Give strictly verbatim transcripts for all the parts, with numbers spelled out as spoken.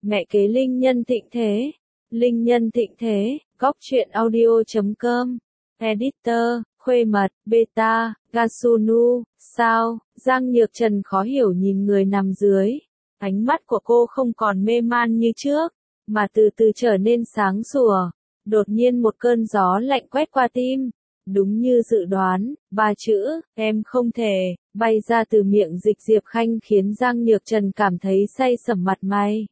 Mẹ kế Linh Nhân Thịnh Thế. Linh Nhân Thịnh Thế, góc truyện audio chấm com. Editor, Khuê Mật, Beta, Gasunu, sao, Giang Nhược Trần khó hiểu nhìn người nằm dưới. Ánh mắt của cô không còn mê man như trước, mà từ từ trở nên sáng sủa. Đột nhiên một cơn gió lạnh quét qua tim. Đúng như dự đoán, ba chữ, em không thể, bay ra từ miệng Dịch Diệp Khanh khiến Giang Nhược Trần cảm thấy say sẩm mặt mày.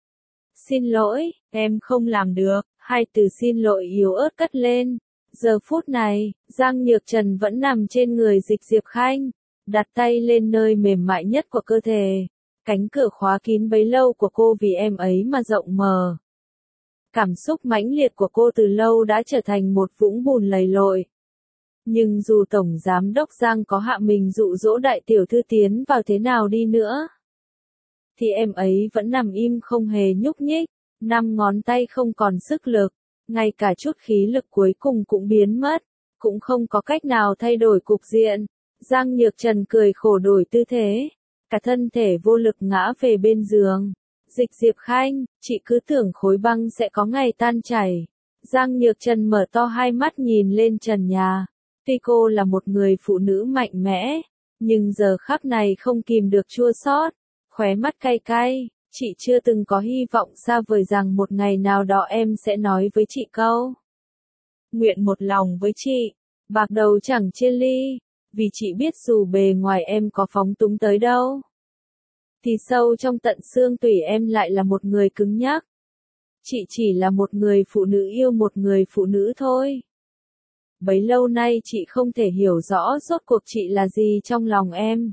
Xin lỗi, em không làm được, hai từ xin lỗi yếu ớt cất lên. Giờ phút này, Giang Nhược Trần vẫn nằm trên người Dịch Diệp Khanh, đặt tay lên nơi mềm mại nhất của cơ thể. Cánh cửa khóa kín bấy lâu của cô vì em ấy mà rộng mở. Cảm xúc mãnh liệt của cô từ lâu đã trở thành một vũng bùn lầy lội. Nhưng dù Tổng Giám đốc Giang có hạ mình dụ dỗ đại tiểu thư tiến vào thế nào đi nữa, thì em ấy vẫn nằm im không hề nhúc nhích, năm ngón tay không còn sức lực, ngay cả chút khí lực cuối cùng cũng biến mất, cũng không có cách nào thay đổi cục diện. Giang Nhược Trần cười khổ đổi tư thế, cả thân thể vô lực ngã về bên giường. Dịch Diệp Khanh, chị cứ tưởng khối băng sẽ có ngày tan chảy. Giang Nhược Trần mở to hai mắt nhìn lên trần nhà. Tuy cô là một người phụ nữ mạnh mẽ, nhưng giờ khắc này không kìm được chua xót, khóe mắt cay cay. Chị chưa từng có hy vọng xa vời rằng một ngày nào đó em sẽ nói với chị câu nguyện một lòng với chị, bạc đầu chẳng chia ly, vì chị biết dù bề ngoài em có phóng túng tới đâu, thì sâu trong tận xương tủy em lại là một người cứng nhắc. Chị chỉ là một người phụ nữ yêu một người phụ nữ thôi. Bấy lâu nay chị không thể hiểu rõ rốt cuộc chị là gì trong lòng em.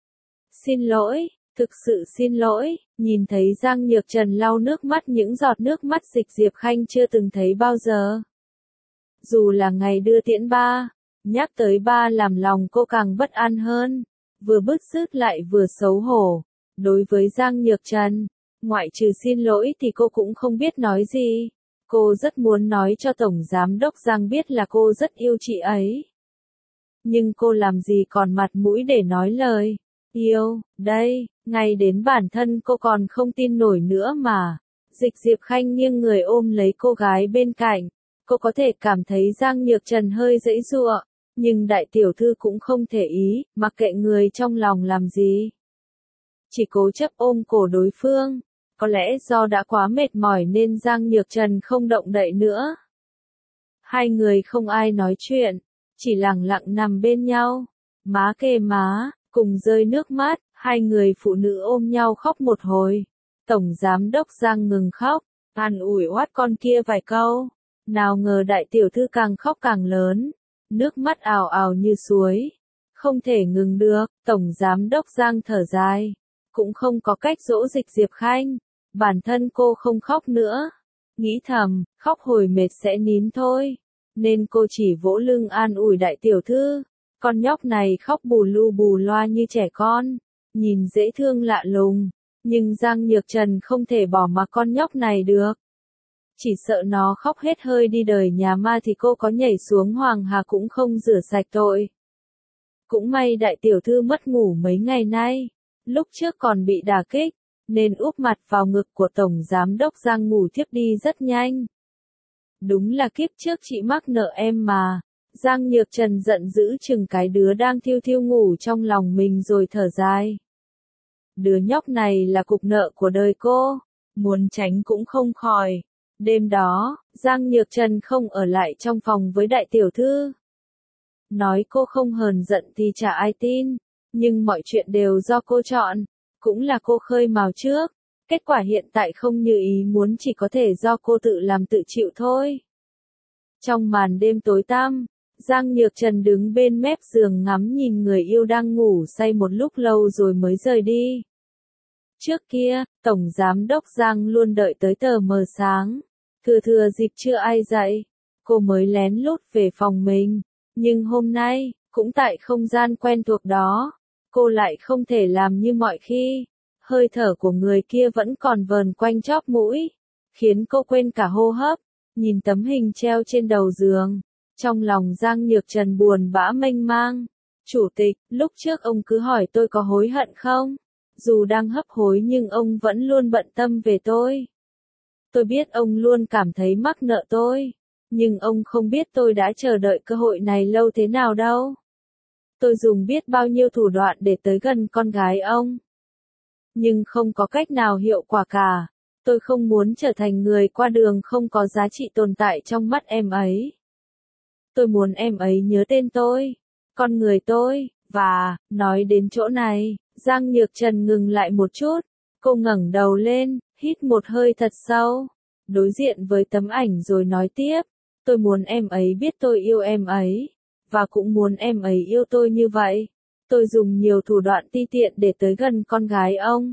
Xin lỗi, thực sự xin lỗi. Nhìn thấy Giang Nhược Trần lau nước mắt, những giọt nước mắt Dịch Diệp Khanh chưa từng thấy bao giờ. Dù là ngày đưa tiễn ba, nhắc tới ba làm lòng cô càng bất an hơn, vừa bứt rứt lại vừa xấu hổ. Đối với Giang Nhược Trần, ngoại trừ xin lỗi thì cô cũng không biết nói gì. Cô rất muốn nói cho Tổng Giám đốc Giang biết là cô rất yêu chị ấy. Nhưng cô làm gì còn mặt mũi để nói lời yêu, đây, ngay đến bản thân cô còn không tin nổi nữa mà. Dịch Diệp Khanh nghiêng người ôm lấy cô gái bên cạnh. Cô có thể cảm thấy Giang Nhược Trần hơi giãy giụa, nhưng đại tiểu thư cũng không thể ý, mặc kệ người trong lòng làm gì. Chỉ cố chấp ôm cổ đối phương. Có lẽ do đã quá mệt mỏi nên Giang Nhược Trần không động đậy nữa. Hai người không ai nói chuyện, chỉ lặng lặng nằm bên nhau, má kề má, cùng rơi nước mắt, hai người phụ nữ ôm nhau khóc một hồi. Tổng Giám đốc Giang ngừng khóc, an ủi oát con kia vài câu, nào ngờ đại tiểu thư càng khóc càng lớn, nước mắt ào ào như suối, không thể ngừng được. Tổng Giám đốc Giang thở dài, cũng không có cách dỗ Dịch Diệp Khanh. Bản thân cô không khóc nữa, nghĩ thầm, khóc hồi mệt sẽ nín thôi, nên cô chỉ vỗ lưng an ủi đại tiểu thư. Con nhóc này khóc bù lu bù loa như trẻ con, nhìn dễ thương lạ lùng, nhưng Giang Nhược Trần không thể bỏ mặc con nhóc này được. Chỉ sợ nó khóc hết hơi đi đời nhà ma thì cô có nhảy xuống Hoàng Hà cũng không rửa sạch tội. Cũng may đại tiểu thư mất ngủ mấy ngày nay, lúc trước còn bị đả kích, nên úp mặt vào ngực của Tổng Giám đốc Giang ngủ thiếp đi rất nhanh. Đúng là kiếp trước chị mắc nợ em mà. Giang Nhược Trần giận dữ chừng cái đứa đang thiêu thiêu ngủ trong lòng mình rồi thở dài. Đứa nhóc này là cục nợ của đời cô, muốn tránh cũng không khỏi. Đêm đó, Giang Nhược Trần không ở lại trong phòng với đại tiểu thư. Nói cô không hờn giận thì chả ai tin, nhưng mọi chuyện đều do cô chọn. Cũng là cô khơi mào trước, kết quả hiện tại không như ý muốn chỉ có thể do cô tự làm tự chịu thôi. Trong màn đêm tối tăm, Giang Nhược Trần đứng bên mép giường ngắm nhìn người yêu đang ngủ say một lúc lâu rồi mới rời đi. Trước kia, Tổng Giám đốc Giang luôn đợi tới tờ mờ sáng, thừa thừa dịp chưa ai dậy, cô mới lén lút về phòng mình, nhưng hôm nay, cũng tại không gian quen thuộc đó, cô lại không thể làm như mọi khi. Hơi thở của người kia vẫn còn vờn quanh chóp mũi, khiến cô quên cả hô hấp. Nhìn tấm hình treo trên đầu giường, trong lòng Giang Nhược Trần buồn bã mênh mang. Chủ tịch, lúc trước ông cứ hỏi tôi có hối hận không? Dù đang hấp hối nhưng ông vẫn luôn bận tâm về tôi. Tôi biết ông luôn cảm thấy mắc nợ tôi. Nhưng ông không biết tôi đã chờ đợi cơ hội này lâu thế nào đâu. Tôi dùng biết bao nhiêu thủ đoạn để tới gần con gái ông. Nhưng không có cách nào hiệu quả cả. Tôi không muốn trở thành người qua đường không có giá trị tồn tại trong mắt em ấy. Tôi muốn em ấy nhớ tên tôi, con người tôi, và, nói đến chỗ này, Giang Nhược Trần ngừng lại một chút. Cô ngẩng đầu lên, hít một hơi thật sâu, đối diện với tấm ảnh rồi nói tiếp. Tôi muốn em ấy biết tôi yêu em ấy, và cũng muốn em ấy yêu tôi như vậy. Tôi dùng nhiều thủ đoạn ti tiện để tới gần con gái ông.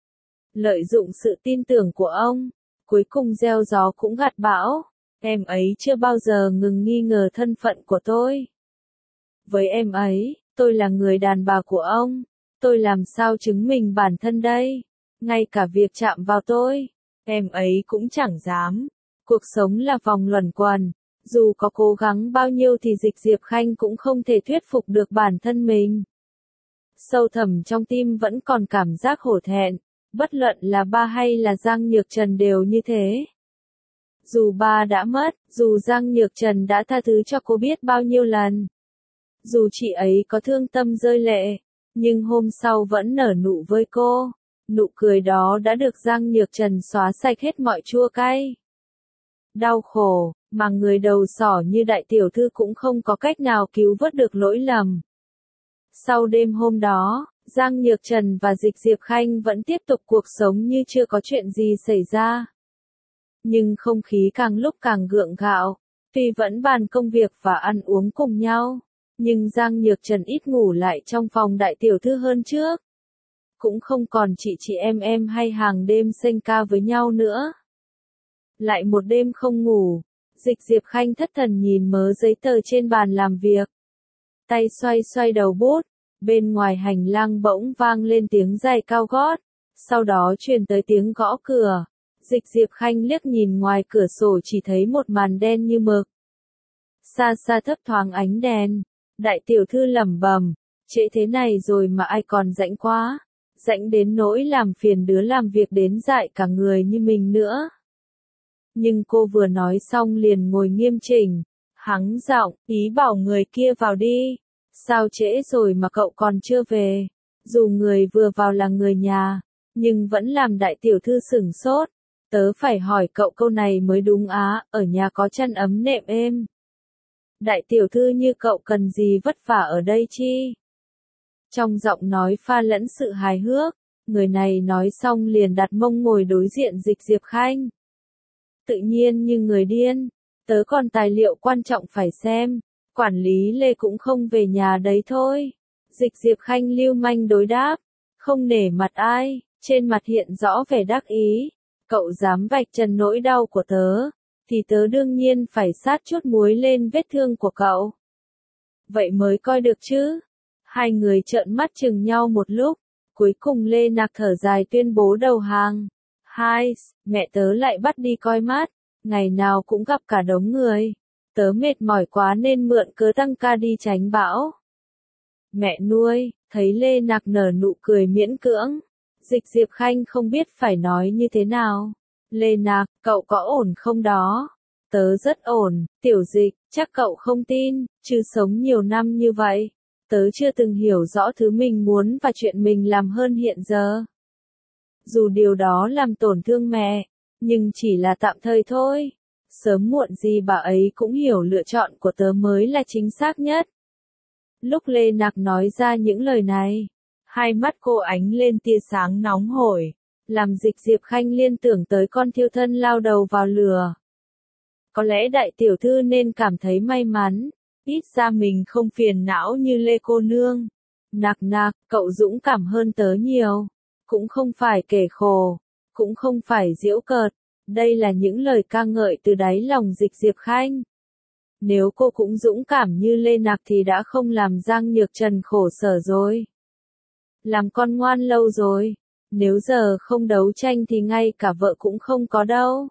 Lợi dụng sự tin tưởng của ông, cuối cùng gieo gió cũng gặt bão. Em ấy chưa bao giờ ngừng nghi ngờ thân phận của tôi. Với em ấy, tôi là người đàn bà của ông. Tôi làm sao chứng minh bản thân đây? Ngay cả việc chạm vào tôi, em ấy cũng chẳng dám. Cuộc sống là vòng luẩn quẩn. Dù có cố gắng bao nhiêu thì Dịch Diệp Khanh cũng không thể thuyết phục được bản thân mình. Sâu thẳm trong tim vẫn còn cảm giác hổ thẹn. Bất luận là ba hay là Giang Nhược Trần đều như thế. Dù ba đã mất, dù Giang Nhược Trần đã tha thứ cho cô biết bao nhiêu lần. Dù chị ấy có thương tâm rơi lệ, nhưng hôm sau vẫn nở nụ với cô. Nụ cười đó đã được Giang Nhược Trần xóa sạch hết mọi chua cay. Đau khổ, mà người đầu sỏ như đại tiểu thư cũng không có cách nào cứu vớt được lỗi lầm. Sau đêm hôm đó, Giang Nhược Trần và Dịch Diệp Khanh vẫn tiếp tục cuộc sống như chưa có chuyện gì xảy ra. Nhưng không khí càng lúc càng gượng gạo, tuy vẫn bàn công việc và ăn uống cùng nhau, nhưng Giang Nhược Trần ít ngủ lại trong phòng đại tiểu thư hơn trước. Cũng không còn chị chị em em hay hàng đêm xanh ca với nhau nữa. Lại một đêm không ngủ, Dịch Diệp Khanh thất thần nhìn mớ giấy tờ trên bàn làm việc. Tay xoay xoay đầu bút, bên ngoài hành lang bỗng vang lên tiếng giày cao gót, sau đó truyền tới tiếng gõ cửa. Dịch Diệp Khanh liếc nhìn ngoài cửa sổ chỉ thấy một màn đen như mực. Xa xa thấp thoáng ánh đèn, đại tiểu thư lẩm bẩm, trễ thế này rồi mà ai còn rảnh quá, rảnh đến nỗi làm phiền đứa làm việc đến dại cả người như mình nữa. Nhưng cô vừa nói xong liền ngồi nghiêm chỉnh, hắng giọng, ý bảo người kia vào đi. Sao trễ rồi mà cậu còn chưa về? Dù người vừa vào là người nhà, nhưng vẫn làm đại tiểu thư sửng sốt. Tớ phải hỏi cậu câu này mới đúng á, ở nhà có chăn ấm nệm êm. Đại tiểu thư như cậu cần gì vất vả ở đây chi? Trong giọng nói pha lẫn sự hài hước, người này nói xong liền đặt mông ngồi đối diện Dịch Diệp Khanh. Tự nhiên như người điên, tớ còn tài liệu quan trọng phải xem, quản lý Lê cũng không về nhà đấy thôi. Dịch Diệp Khanh lưu manh đối đáp, không nể mặt ai, trên mặt hiện rõ vẻ đắc ý. Cậu dám vạch trần nỗi đau của tớ, thì tớ đương nhiên phải sát chút muối lên vết thương của cậu. Vậy mới coi được chứ. Hai người trợn mắt chừng nhau một lúc, cuối cùng Lê Nạc thở dài tuyên bố đầu hàng. Hai, mẹ tớ lại bắt đi coi mắt, ngày nào cũng gặp cả đống người. Tớ mệt mỏi quá nên mượn cớ tăng ca đi tránh bão. Mẹ nuôi, thấy Lê Nạc nở nụ cười miễn cưỡng. Dịch Diệp Khanh không biết phải nói như thế nào. Lê Nạc, cậu có ổn không đó? Tớ rất ổn, Tiểu Dịch, chắc cậu không tin, chứ sống nhiều năm như vậy. Tớ chưa từng hiểu rõ thứ mình muốn và chuyện mình làm hơn hiện giờ. Dù điều đó làm tổn thương mẹ, nhưng chỉ là tạm thời thôi. Sớm muộn gì bà ấy cũng hiểu lựa chọn của tớ mới là chính xác nhất. Lúc Lê Nạc nói ra những lời này, hai mắt cô ánh lên tia sáng nóng hổi, làm Dịch Diệp Khanh liên tưởng tới con thiêu thân lao đầu vào lửa. Có lẽ đại tiểu thư nên cảm thấy may mắn, ít ra mình không phiền não như Lê cô nương. Nạc nạc, cậu dũng cảm hơn tớ nhiều, cũng không phải kể khổ, cũng không phải giễu cợt, đây là những lời ca ngợi từ đáy lòng Dịch Diệp Khanh. Nếu cô cũng dũng cảm như Lê Nạc thì đã không làm Giang Nhược Trần khổ sở rồi. Làm con ngoan lâu rồi, nếu giờ không đấu tranh thì ngay cả vợ cũng không có đâu.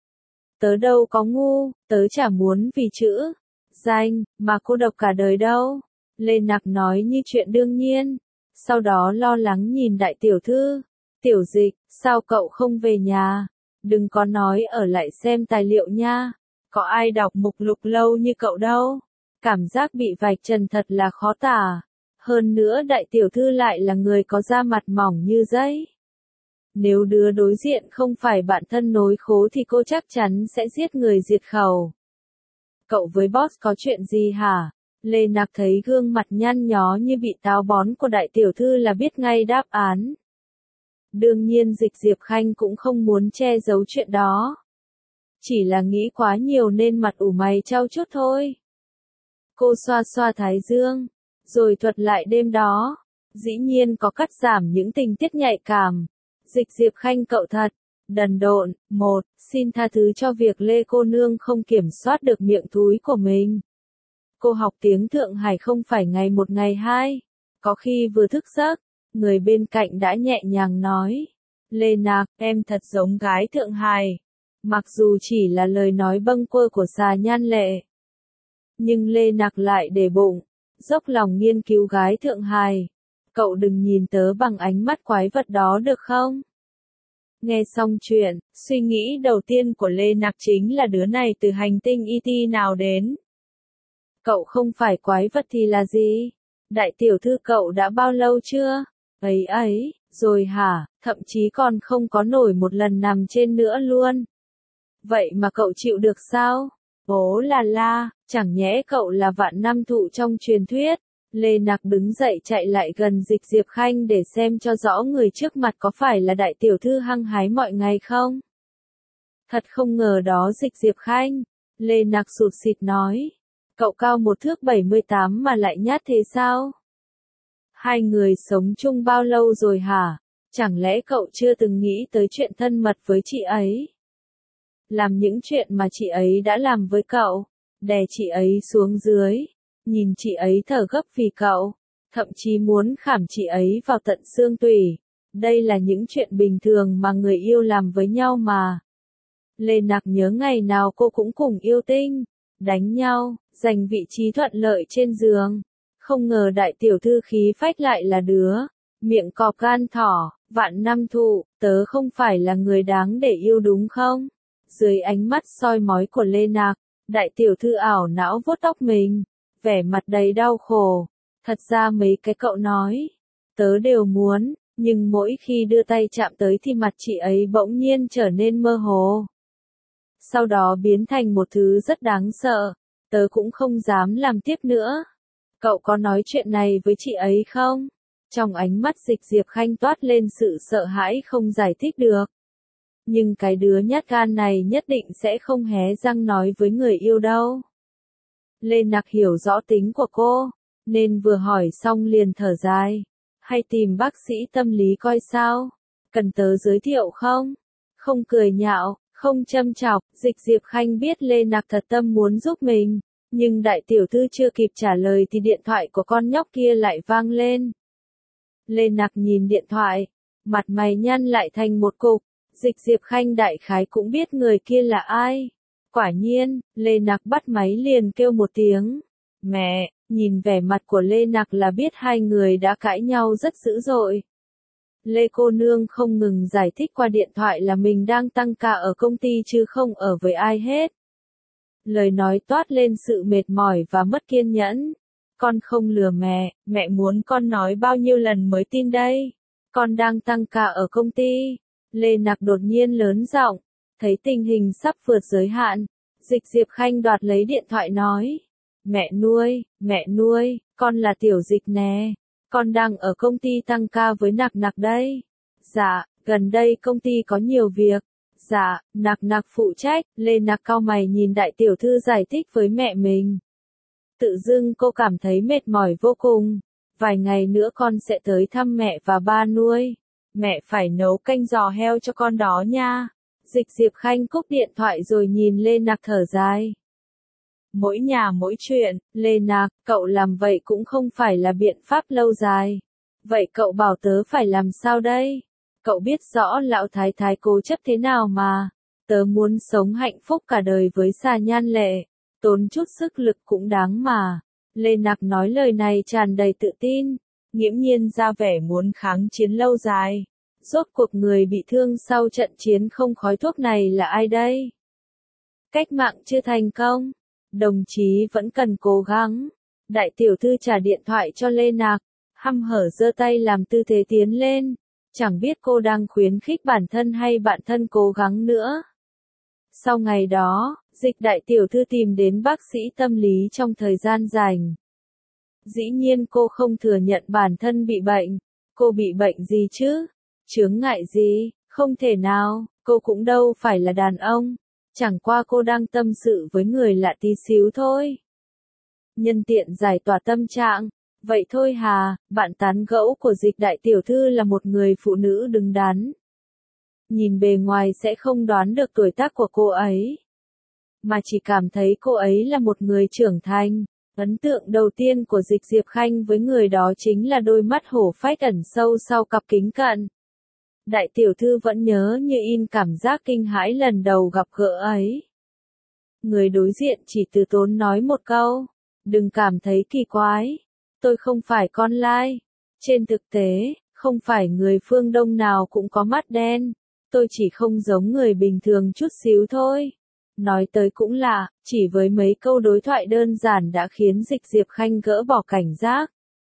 Tớ đâu có ngu, tớ chả muốn vì chữ danh mà cô độc cả đời đâu. Lê Nạc nói như chuyện đương nhiên, sau đó lo lắng nhìn đại tiểu thư. Tiểu Dịch, sao cậu không về nhà? Đừng có nói ở lại xem tài liệu nha. Có ai đọc mục lục lâu như cậu đâu. Cảm giác bị vạch trần thật là khó tả. Hơn nữa đại tiểu thư lại là người có da mặt mỏng như giấy. Nếu đứa đối diện không phải bạn thân nối khố thì cô chắc chắn sẽ giết người diệt khẩu. Cậu với boss có chuyện gì hả? Lê Nặc thấy gương mặt nhăn nhó như bị táo bón của đại tiểu thư là biết ngay đáp án. Đương nhiên Dịch Diệp Khanh cũng không muốn che giấu chuyện đó. Chỉ là nghĩ quá nhiều nên mặt ủ mày chau chút thôi. Cô xoa xoa thái dương, rồi thuật lại đêm đó. Dĩ nhiên có cắt giảm những tình tiết nhạy cảm. Dịch Diệp Khanh cậu thật, đần độn. Một, xin tha thứ cho việc Lê cô nương không kiểm soát được miệng thúi của mình. Cô học tiếng Thượng Hải không phải ngày một ngày hai. Có khi vừa thức giấc, người bên cạnh đã nhẹ nhàng nói. Lê Nạc, em thật giống gái Thượng Hải. Mặc dù chỉ là lời nói bâng quơ của xà Nhan Lệ. Nhưng Lê Nạc lại để bụng, dốc lòng nghiên cứu gái Thượng Hải. Cậu đừng nhìn tớ bằng ánh mắt quái vật đó được không? Nghe xong chuyện, suy nghĩ đầu tiên của Lê Nạc chính là đứa này từ hành tinh e tê nào đến. Cậu không phải quái vật thì là gì? Đại tiểu thư cậu đã bao lâu chưa? Ấy ấy, rồi hả, thậm chí còn không có nổi một lần nằm trên nữa luôn. Vậy mà cậu chịu được sao? Bố là la, chẳng nhẽ cậu là vạn năm thụ trong truyền thuyết. Lê Nặc đứng dậy chạy lại gần Dịch Diệp Khanh để xem cho rõ người trước mặt có phải là đại tiểu thư hăng hái mọi ngày không. Thật không ngờ đó Dịch Diệp Khanh. Lê Nặc sụt sịt nói. Cậu cao một thước bảy mươi tám mà lại nhát thế sao? Hai người sống chung bao lâu rồi hả? Chẳng lẽ cậu chưa từng nghĩ tới chuyện thân mật với chị ấy? Làm những chuyện mà chị ấy đã làm với cậu, đè chị ấy xuống dưới, nhìn chị ấy thở gấp vì cậu, thậm chí muốn khảm chị ấy vào tận xương tủy. Đây là những chuyện bình thường mà người yêu làm với nhau mà. Lê Nặc nhớ ngày nào cô cũng cùng yêu tinh, đánh nhau, giành vị trí thuận lợi trên giường. Không ngờ đại tiểu thư khí phách lại là đứa, miệng cọp gan thỏ, vạn năm thụ, tớ không phải là người đáng để yêu đúng không? Dưới ánh mắt soi mói của Lê Nạc, đại tiểu thư ảo não vuốt tóc mình, vẻ mặt đầy đau khổ. Thật ra mấy cái cậu nói, tớ đều muốn, nhưng mỗi khi đưa tay chạm tới thì mặt chị ấy bỗng nhiên trở nên mơ hồ. Sau đó biến thành một thứ rất đáng sợ, tớ cũng không dám làm tiếp nữa. Cậu có nói chuyện này với chị ấy không? Trong ánh mắt Dịch Diệp Khanh toát lên sự sợ hãi không giải thích được. Nhưng cái đứa nhát gan này nhất định sẽ không hé răng nói với người yêu đâu. Lê Nặc hiểu rõ tính của cô, nên vừa hỏi xong liền thở dài. Hay tìm bác sĩ tâm lý coi sao? Cần tớ giới thiệu không? Không cười nhạo, không châm chọc, Dịch Diệp Khanh biết Lê Nặc thật tâm muốn giúp mình. Nhưng đại tiểu thư chưa kịp trả lời thì điện thoại của con nhóc kia lại vang lên. Lê Nặc nhìn điện thoại, mặt mày nhăn lại thành một cục. Dịch Diệp Khanh đại khái cũng biết người kia là ai. Quả nhiên, Lê Nặc bắt máy liền kêu một tiếng. Mẹ, nhìn vẻ mặt của Lê Nặc là biết hai người đã cãi nhau rất dữ dội. Lê cô nương không ngừng giải thích qua điện thoại là mình đang tăng ca ở công ty chứ không ở với ai hết. Lời nói toát lên sự mệt mỏi và mất kiên nhẫn. Con không lừa mẹ, mẹ muốn con nói bao nhiêu lần mới tin đây. Con đang tăng ca ở công ty. Lê Nặc đột nhiên lớn giọng, thấy tình hình sắp vượt giới hạn. Dịch Diệp Khanh đoạt lấy điện thoại nói. Mẹ nuôi, mẹ nuôi, con là Tiểu Dịch nè. Con đang ở công ty tăng ca với Nặc Nặc đây. Dạ, gần đây công ty có nhiều việc. Dạ, Nặc Nặc phụ trách. Lê Nặc cau mày nhìn đại tiểu thư giải thích với mẹ mình. Tự dưng cô cảm thấy mệt mỏi vô cùng. Vài ngày nữa con sẽ tới thăm mẹ và ba nuôi. Mẹ phải nấu canh giò heo cho con đó nha. Dịch Diệp Khanh cúp điện thoại rồi nhìn Lê Nặc thở dài. Mỗi nhà mỗi chuyện, Lê Nặc, cậu làm vậy cũng không phải là biện pháp lâu dài. Vậy cậu bảo tớ phải làm sao đây? Cậu biết rõ lão thái thái cố chấp thế nào mà. Tớ muốn sống hạnh phúc cả đời với xà Nhan Lệ. Tốn chút sức lực cũng đáng mà. Lê Nặc nói lời này tràn đầy tự tin. nghiễm nhiên ra vẻ muốn kháng chiến lâu dài. Rốt cuộc người bị thương sau trận chiến không khói thuốc này là ai đây? Cách mạng chưa thành công, đồng chí vẫn cần cố gắng. Đại tiểu thư trả điện thoại cho Lê Nạc, hăm hở giơ tay làm tư thế tiến lên. Chẳng biết cô đang khuyến khích bản thân hay bạn thân cố gắng nữa. Sau ngày đó, Dịch đại tiểu thư tìm đến bác sĩ tâm lý trong thời gian rảnh. Dĩ nhiên cô không thừa nhận bản thân bị bệnh. Cô bị bệnh gì chứ? Chướng ngại gì? Không thể nào, cô cũng đâu phải là đàn ông. Chẳng qua cô đang tâm sự với người lạ tí xíu thôi. Nhân tiện giải tỏa tâm trạng. Vậy thôi hà, bạn tán gẫu của Dịch đại tiểu thư là một người phụ nữ đứng đắn. Nhìn bề ngoài sẽ không đoán được tuổi tác của cô ấy, mà chỉ cảm thấy cô ấy là một người trưởng thành. Ấn tượng đầu tiên của Dịch Diệp Khanh với người đó chính là đôi mắt hổ phách ẩn sâu sau cặp kính cận. Đại tiểu thư vẫn nhớ như in cảm giác kinh hãi lần đầu gặp gỡ ấy. Người đối diện chỉ từ tốn nói một câu, đừng cảm thấy kỳ quái, tôi không phải con lai. Trên thực tế, không phải người phương Đông nào cũng có mắt đen, tôi chỉ không giống người bình thường chút xíu thôi. Nói tới cũng lạ, chỉ với mấy câu đối thoại đơn giản đã khiến Dịch Diệp Khanh gỡ bỏ cảnh giác.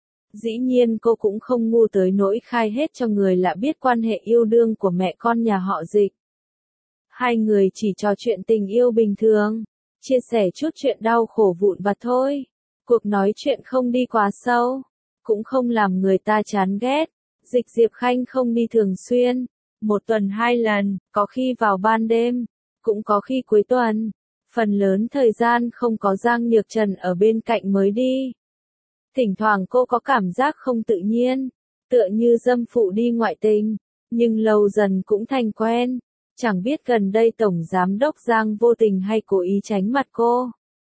Dĩ nhiên cô cũng không ngu tới nỗi khai hết cho người lạ biết quan hệ yêu đương của mẹ con nhà họ Dịch. Hai người chỉ trò chuyện tình yêu bình thường, chia sẻ chút chuyện đau khổ vụn vặt thôi. Cuộc nói chuyện không đi quá sâu, cũng không làm người ta chán ghét. Dịch Diệp Khanh không đi thường xuyên, một tuần hai lần, có khi vào ban đêm, cũng có khi cuối tuần. Phần lớn thời gian không có Giang Nhược Trần ở bên cạnh mới đi. Thỉnh thoảng cô có cảm giác không tự nhiên, tựa như dâm phụ đi ngoại tình, nhưng lâu dần cũng thành quen. Chẳng biết gần đây Tổng Giám đốc Giang vô tình hay cố ý tránh mặt cô.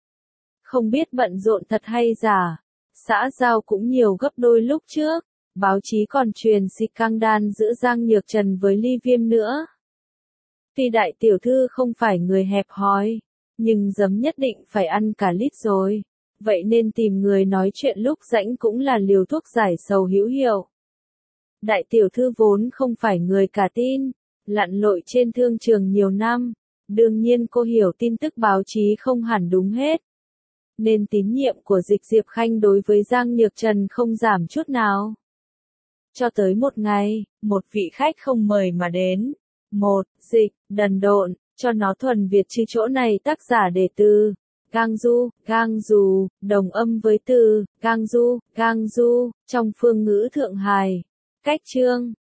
Không biết bận rộn thật hay giả, xã giao cũng nhiều gấp đôi lúc trước. Báo chí còn truyền scandal giữa Giang Nhược Trần với Ly Viêm nữa. Tuy đại tiểu thư không phải người hẹp hòi, nhưng giấm nhất định phải ăn cả lít rồi. Vậy nên tìm người nói chuyện lúc rảnh cũng là liều thuốc giải sầu hữu hiệu. Đại tiểu thư vốn không phải người cả tin, lặn lội trên thương trường nhiều năm. Đương nhiên cô hiểu tin tức báo chí không hẳn đúng hết. Nên tín nhiệm của Dịch Diệp Khanh đối với Giang Nhược Trần không giảm chút nào. Cho tới một ngày, một vị khách không mời mà đến. Một, Dịch, đần độn, cho nó thuần Việt chứ chỗ này tác giả để từ. Gang du, gang dù, đồng âm với từ, gang du, gang du, trong phương ngữ Thượng Hải. Cách chương